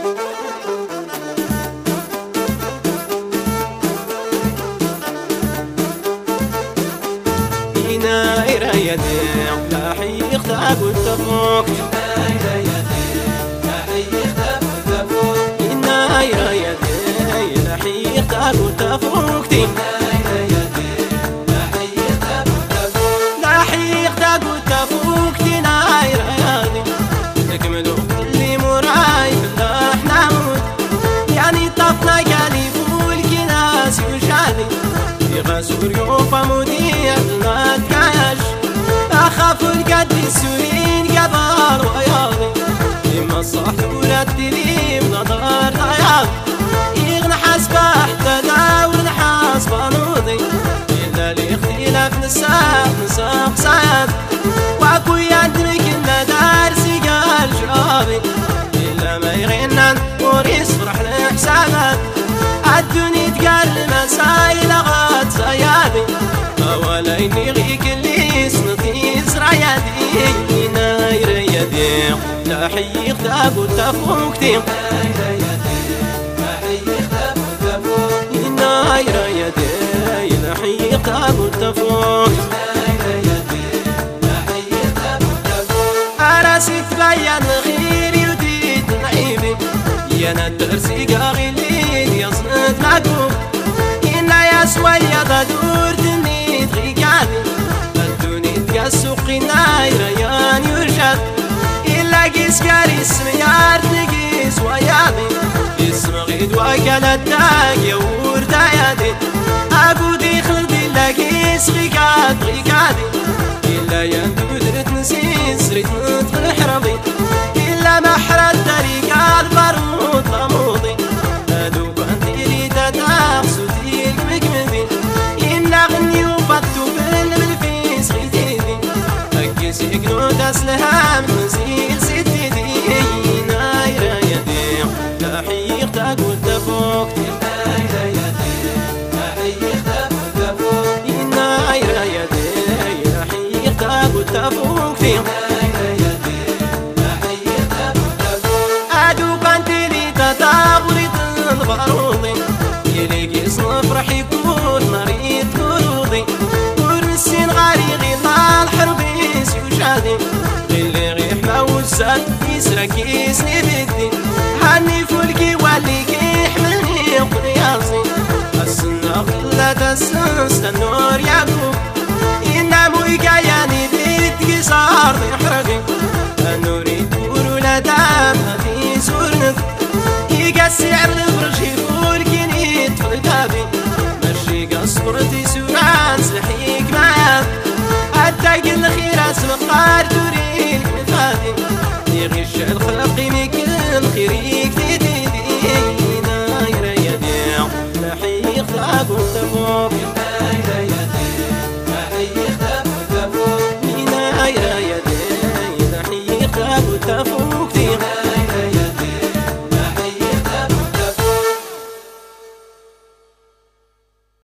لا حيق تاقول تفوق إنا يدي لا حيق تاقول تفوق لا حيق تاقول تفوق ناير يدي نكملوا اللي مراي بالله احنا موت يعني طفنا قالي فول كناس وشادي يغسور يوفا موديع ما تكاش أخاف القد السورين قبار وياضي لما الصحت ولا الدليم نظر ضياض يغنى حسب احتدى ونحاسب نوضي إلا الاختلاف نساق صياد وعكو يدرك المدارس قال شرابي إلا ما يغنن وريس فرح الحسابات الدنيا تقال مسايل غاد صيادي ولا ينغي كل سنتي سرايادي ناير يدي لا حيق تاقول تفوقتي ناير يدي لا حيق تاقول تفوق أراسي تبين خيري وديت نعيبي يا ندرسي قاغي الليل يصنت معكم إنا يسوى يا دور تني تغيقاني الدنيا تقسق ناير يان يرشد إلا قيس كاري سميار تقيس ويامي اسم غيد وكال الداق يور دايادي أبودي خلدي إلا قيس غيقادي إلا يندود تنسين سريت نطفل حربي إلا محرد طريق البارود ضموضي هادو بانتيلي تتاقسو تيك مكمدي إنا غني وفتو بالفيس غيديدي أكيس يقنو تسلها منزيل ستيدي ناير يدي لا حيق تاقول تفوق ناير يدي لا حيق تفوق أدو بانتيلي تتابري تنبارودي يليقي صنف رح يكون مريض قروضي ورسين غاري غيطان حربيس يوشادي غيلي غيح موزات يسرق يسني بدي هاني فولكي واللي يحملني قرياصي السنة غلت السنس النور يعقوب إنا مويقاياني بيت قصار يحرقي النور يدور ولا دام هاتي سورنث يقسي على الفرش يفولكي نيت في البابي مشي قصورتي سوران سلحيك معاك أتاق الخير اسم قار توريك مثادي يغش الخلق يمكن خيريك تديدي ناير يدي لحيق تاقول تفوق ناير يدي لحيق تاقول تفوق ناير يدي لحيق تاقول تفوق